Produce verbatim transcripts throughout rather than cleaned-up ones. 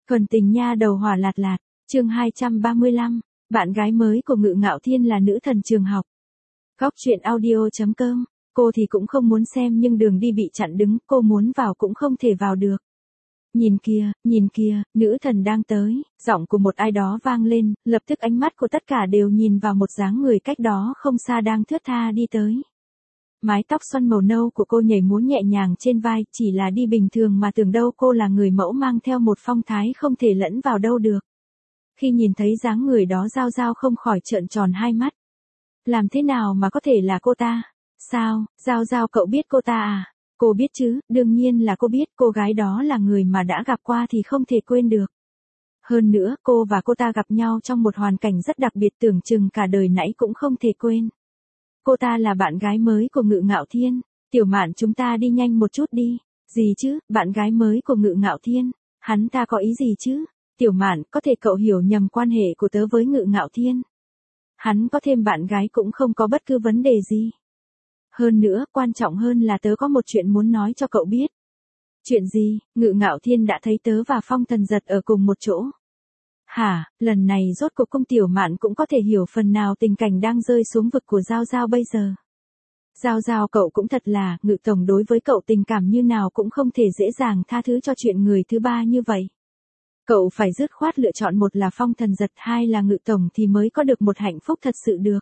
Thuần tình nha đầu hỏa lạt lạt, chương hai trăm ba mươi lăm, bạn gái mới của Ngự Ngạo Thiên là nữ thần trường học. Góc truyện audio chấm com, cô thì cũng không muốn xem nhưng đường đi bị chặn đứng, cô muốn vào cũng không thể vào được. Nhìn kìa, nhìn kìa, nữ thần đang tới, giọng của một ai đó vang lên, lập tức ánh mắt của tất cả đều nhìn vào một dáng người cách đó không xa đang thướt tha đi tới. Mái tóc xoăn màu nâu của cô nhảy múa nhẹ nhàng trên vai, chỉ là đi bình thường mà tưởng đâu cô là người mẫu mang theo một phong thái không thể lẫn vào đâu được. Khi nhìn thấy dáng người đó Giao Giao không khỏi trợn tròn hai mắt. Làm thế nào mà có thể là cô ta? Sao, Giao Giao cậu biết cô ta à? Cô biết chứ, đương nhiên là cô biết, cô gái đó là người mà đã gặp qua thì không thể quên được. Hơn nữa, cô và cô ta gặp nhau trong một hoàn cảnh rất đặc biệt tưởng chừng cả đời nãy cũng không thể quên. Cô ta là bạn gái mới của Ngự Ngạo Thiên. Tiểu Mạn, chúng ta đi nhanh một chút đi. Gì chứ, bạn gái mới của Ngự Ngạo Thiên? Hắn ta có ý gì chứ? Tiểu Mạn, có thể cậu hiểu nhầm quan hệ của tớ với Ngự Ngạo Thiên. Hắn có thêm bạn gái cũng không có bất cứ vấn đề gì. Hơn nữa, quan trọng hơn là tớ có một chuyện muốn nói cho cậu biết. Chuyện gì? Ngự Ngạo Thiên đã thấy tớ và Phong Thần Giật ở cùng một chỗ. Hả, lần này rốt cuộc cung Tiểu Mạn cũng có thể hiểu phần nào tình cảnh đang rơi xuống vực của Giao Giao bây giờ. Giao Giao, cậu cũng thật là, Ngự Tổng đối với cậu tình cảm như nào cũng không thể dễ dàng tha thứ cho chuyện người thứ ba như vậy. Cậu phải dứt khoát lựa chọn, một là Phong Thần Giật, hai là Ngự Tổng thì mới có được một hạnh phúc thật sự được.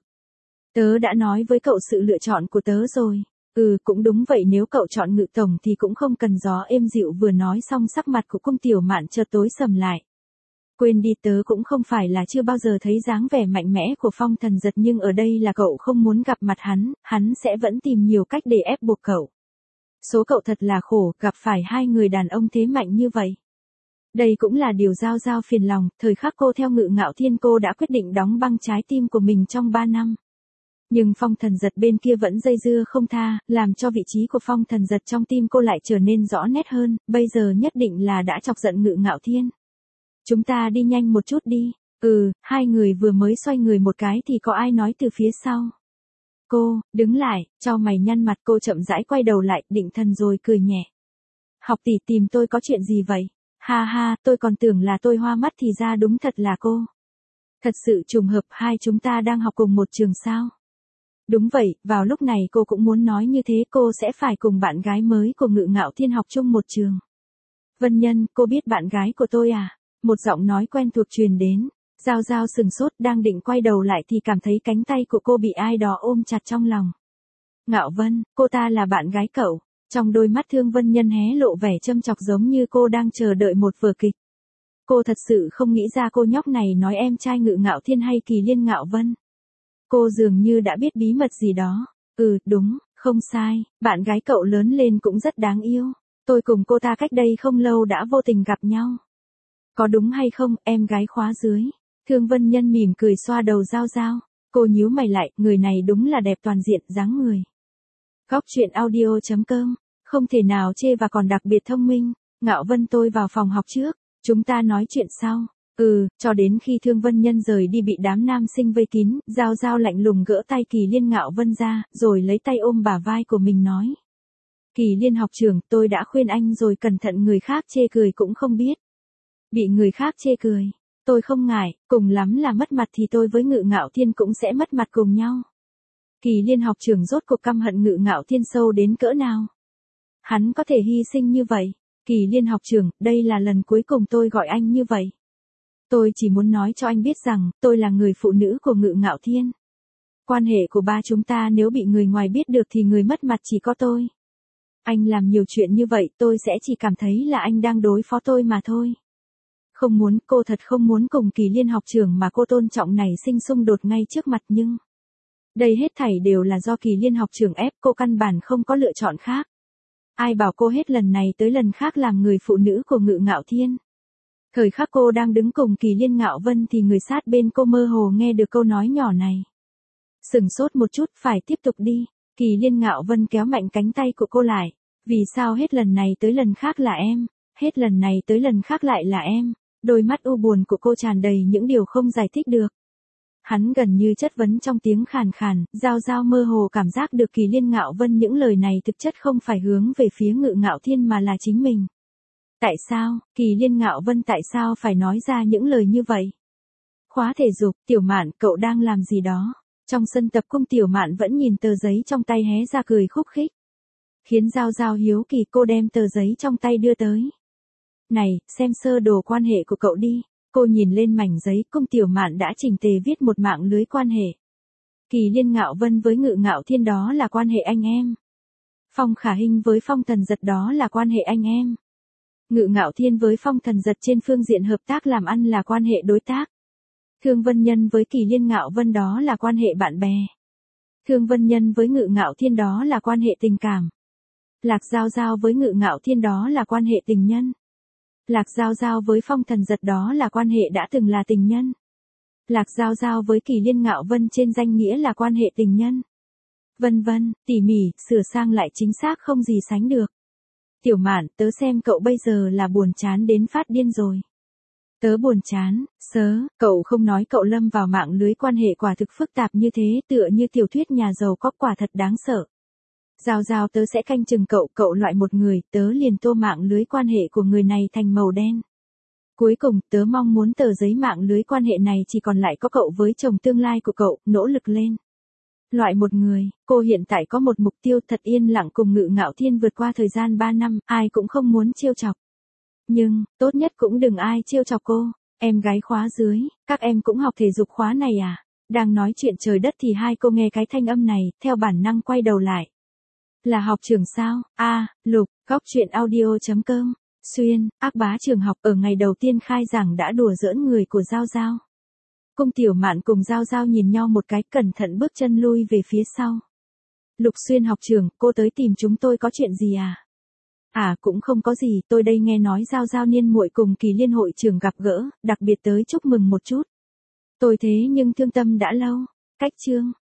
Tớ đã nói với cậu sự lựa chọn của tớ rồi. Ừ, cũng đúng vậy, nếu cậu chọn Ngự Tổng thì cũng không cần gió êm dịu. Vừa nói xong sắc mặt của cung Tiểu Mạn chợt tối sầm lại. Quên đi, tớ cũng không phải là chưa bao giờ thấy dáng vẻ mạnh mẽ của Phong Thần Giật, nhưng ở đây là cậu không muốn gặp mặt hắn, hắn sẽ vẫn tìm nhiều cách để ép buộc cậu. Số cậu thật là khổ, gặp phải hai người đàn ông thế mạnh như vậy. Đây cũng là điều Giao Giao phiền lòng, thời khắc cô theo Ngự Ngạo Thiên cô đã quyết định đóng băng trái tim của mình trong ba năm. Nhưng Phong Thần Giật bên kia vẫn dây dưa không tha, làm cho vị trí của Phong Thần Giật trong tim cô lại trở nên rõ nét hơn, bây giờ nhất định là đã chọc giận Ngự Ngạo Thiên. Chúng ta đi nhanh một chút đi. Ừ, hai người vừa mới xoay người một cái thì có ai nói từ phía sau. Cô, đứng lại, cho mày nhăn mặt. Cô chậm rãi quay đầu lại, định thần rồi cười nhẹ. Học tỷ tìm tôi có chuyện gì vậy? Ha ha, tôi còn tưởng là tôi hoa mắt thì ra đúng thật là cô. Thật sự trùng hợp, hai chúng ta đang học cùng một trường sao? Đúng vậy, vào lúc này cô cũng muốn nói như thế, cô sẽ phải cùng bạn gái mới của Ngự Ngạo Thiên học chung một trường. Vân Nhân, cô biết bạn gái của tôi à? Một giọng nói quen thuộc truyền đến. Giao Giao sừng sốt, đang định quay đầu lại thì cảm thấy cánh tay của cô bị ai đó ôm chặt trong lòng. Ngạo Vân, cô ta là bạn gái cậu. Trong đôi mắt Thương Vân Nhân hé lộ vẻ châm chọc, giống như cô đang chờ đợi một vở kịch. Cô thật sự không nghĩ ra cô nhóc này nói em trai Ngự Ngạo Thiên hay Kỳ Liên Ngạo Vân. Cô dường như đã biết bí mật gì đó. Ừ, đúng, không sai, bạn gái cậu lớn lên cũng rất đáng yêu. Tôi cùng cô ta cách đây không lâu đã vô tình gặp nhau. Có đúng hay không, em gái khóa dưới? Thương Vân Nhân mỉm cười xoa đầu Giao Giao. Cô nhíu mày lại, người này đúng là đẹp toàn diện, dáng người. Góc truyện audio chấm com, không thể nào chê và còn đặc biệt thông minh. Ngạo Vân, tôi vào phòng học trước, chúng ta nói chuyện sau. Ừ, cho đến khi Thương Vân Nhân rời đi bị đám nam sinh vây kín, Giao Giao lạnh lùng gỡ tay Kỳ Liên Ngạo Vân ra, rồi lấy tay ôm bả vai của mình nói. Kỳ Liên học trưởng, tôi đã khuyên anh rồi, cẩn thận người khác chê cười cũng không biết. Bị người khác chê cười, tôi không ngại, cùng lắm là mất mặt thì tôi với Ngự Ngạo Thiên cũng sẽ mất mặt cùng nhau. Kỳ Liên học trưởng rốt cuộc căm hận Ngự Ngạo Thiên sâu đến cỡ nào? Hắn có thể hy sinh như vậy? Kỳ Liên học trưởng, đây là lần cuối cùng tôi gọi anh như vậy. Tôi chỉ muốn nói cho anh biết rằng, tôi là người phụ nữ của Ngự Ngạo Thiên. Quan hệ của ba chúng ta nếu bị người ngoài biết được thì người mất mặt chỉ có tôi. Anh làm nhiều chuyện như vậy, tôi sẽ chỉ cảm thấy là anh đang đối phó tôi mà thôi. Không muốn, cô thật không muốn cùng Kỳ Liên học trưởng mà cô tôn trọng này sinh xung đột ngay trước mặt, nhưng đây hết thảy đều là do Kỳ Liên học trưởng ép, cô căn bản không có lựa chọn khác. Ai bảo cô hết lần này tới lần khác làm người phụ nữ của Ngự Ngạo Thiên. Thời khắc cô đang đứng cùng Kỳ Liên Ngạo Vân thì người sát bên cô mơ hồ nghe được câu nói nhỏ này. Sừng sốt một chút, phải tiếp tục đi. Kỳ Liên Ngạo Vân kéo mạnh cánh tay của cô lại. Vì sao hết lần này tới lần khác là em? Hết lần này tới lần khác lại là em? Đôi mắt u buồn của cô tràn đầy những điều không giải thích được. Hắn gần như chất vấn trong tiếng khàn khàn, Giao Giao mơ hồ cảm giác được Kỳ Liên Ngạo Vân những lời này thực chất không phải hướng về phía Ngự Ngạo Thiên mà là chính mình. Tại sao, Kỳ Liên Ngạo Vân tại sao phải nói ra những lời như vậy? Khóa thể dục, Tiểu Mạn, cậu đang làm gì đó? Trong sân tập cung Tiểu Mạn vẫn nhìn tờ giấy trong tay hé ra cười khúc khích. Khiến Giao Giao hiếu kỳ, cô đem tờ giấy trong tay đưa tới. Này, xem sơ đồ quan hệ của cậu đi. Cô nhìn lên mảnh giấy, cung Tiểu Mạn đã chỉnh tề viết một mạng lưới quan hệ. Kỳ Liên Ngạo Vân với Ngự Ngạo Thiên đó là quan hệ anh em. Phong Khả Hinh với Phong Thần Giật đó là quan hệ anh em. Ngự Ngạo Thiên với Phong Thần Giật trên phương diện hợp tác làm ăn là quan hệ đối tác. Thương Vân Nhân với Kỳ Liên Ngạo Vân đó là quan hệ bạn bè. Thương Vân Nhân với Ngự Ngạo Thiên đó là quan hệ tình cảm. Lạc Giao Giao với Ngự Ngạo Thiên đó là quan hệ tình nhân. Lạc Giao Giao với Phong Thần Giật đó là quan hệ đã từng là tình nhân. Lạc Giao Giao với Kỳ Liên Ngạo Vân trên danh nghĩa là quan hệ tình nhân. Vân vân, tỉ mỉ, sửa sang lại chính xác không gì sánh được. Tiểu Mạn, tớ xem cậu bây giờ là buồn chán đến phát điên rồi. Tớ buồn chán, sớ, cậu không nói cậu lâm vào mạng lưới quan hệ quả thực phức tạp như thế, tựa như tiểu thuyết nhà giàu có, quả thật đáng sợ. Giao Giao, tớ sẽ canh chừng cậu, cậu loại một người, tớ liền tô mạng lưới quan hệ của người này thành màu đen. Cuối cùng, tớ mong muốn tờ giấy mạng lưới quan hệ này chỉ còn lại có cậu với chồng tương lai của cậu, nỗ lực lên. Loại một người, cô hiện tại có một mục tiêu thật yên lặng cùng Ngự Ngạo Thiên vượt qua thời gian ba năm, ai cũng không muốn trêu chọc. Nhưng, tốt nhất cũng đừng ai trêu chọc cô. Em gái khóa dưới, các em cũng học thể dục khóa này à? Đang nói chuyện trời đất thì hai cô nghe cái thanh âm này, theo bản năng quay đầu lại. Là học trưởng sao? A, à, Lục, góc chuyện audio chấm com. Xuyên, ác bá trường học ở ngày đầu tiên khai giảng đã đùa giỡn người của Giao Giao. Cung Tiểu Mạn cùng Giao Giao nhìn nhau một cái, cẩn thận bước chân lui về phía sau. Lục Xuyên học trưởng, cô tới tìm chúng tôi có chuyện gì à? À, cũng không có gì, tôi đây nghe nói Giao Giao niên muội cùng Kỳ Liên hội trưởng gặp gỡ, đặc biệt tới chúc mừng một chút. Tôi thế nhưng thương tâm đã lâu. Cách chương.